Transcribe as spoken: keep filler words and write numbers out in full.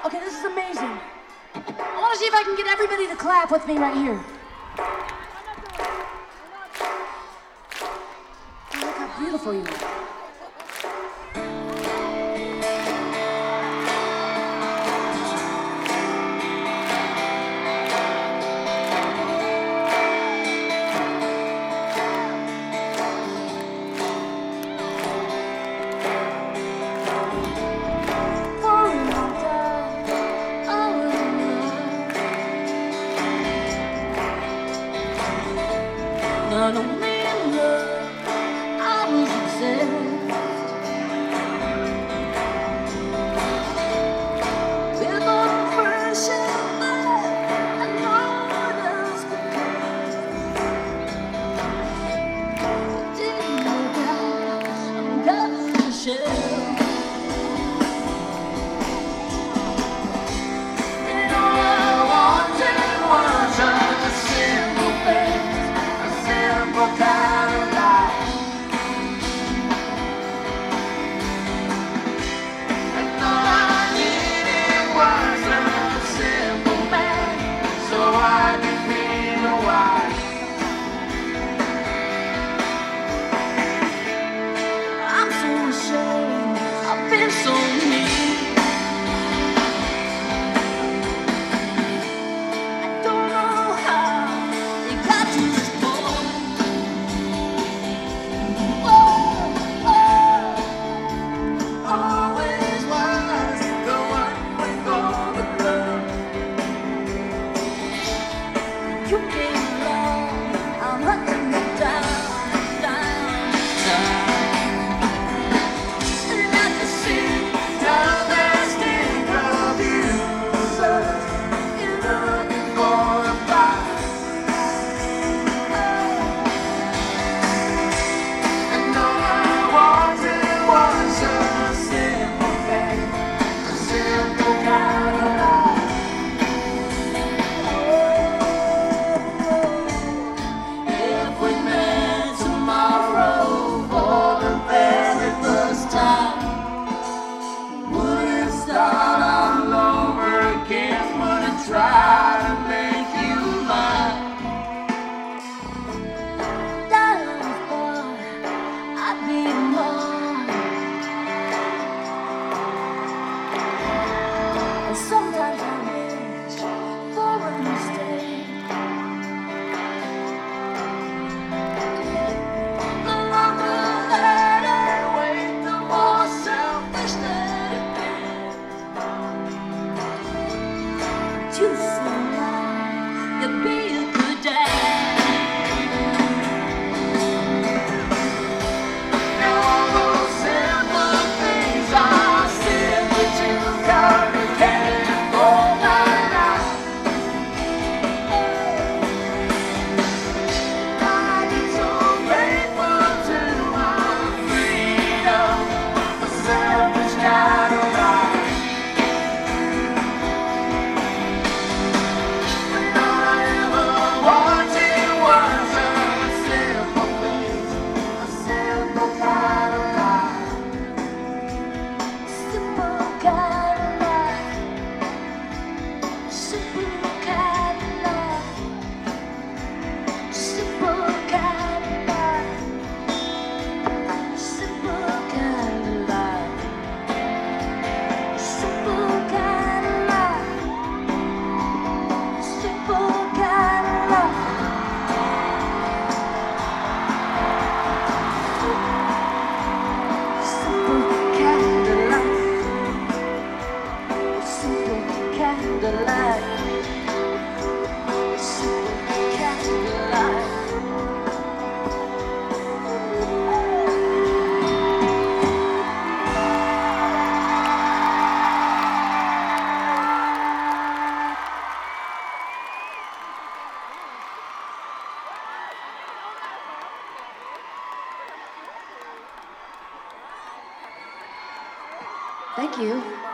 Okay, this is amazing. I want to see if I can get everybody to clap with me right here. Oh, look how beautiful you are. Not only in love, I was obsessed with all the friendship that I know what else could come. It didn't work out, I'm covered in shell. And all I wanted was a simple thing, a simple kind of life. And all I needed was a simple man, so I could feel a wife. I'm so ashamed, I've been so mean. I don't know how it got to this point. Oh, oh, always was the one with all the love. You came along, I'm hunting you down, down, down. And I can see now there's still abusers. You're looking for a fight. And all I wanted was a simple thing, a simple kind of life. If we met tomorrow for the very first time, would it start all over again? Would it try to make you mine? Darling, boy, I'd be mine. And sometimes I wish for a mistake. The longer that I wait, the more selfish that it gets. You seem like you'd be a good dad. Now all those simple things are simply too complicated for my life. I get so grateful to my freedom, a selfish kind of life. When all I ever wanted was a simple thing, a simple kind of life, simple kind of life, simple kind of life, simple kind of life, simple kind of life, simple kind of life, simple kind of life. Simple kind of life, simple kind of life, simple kind of life. Thank you.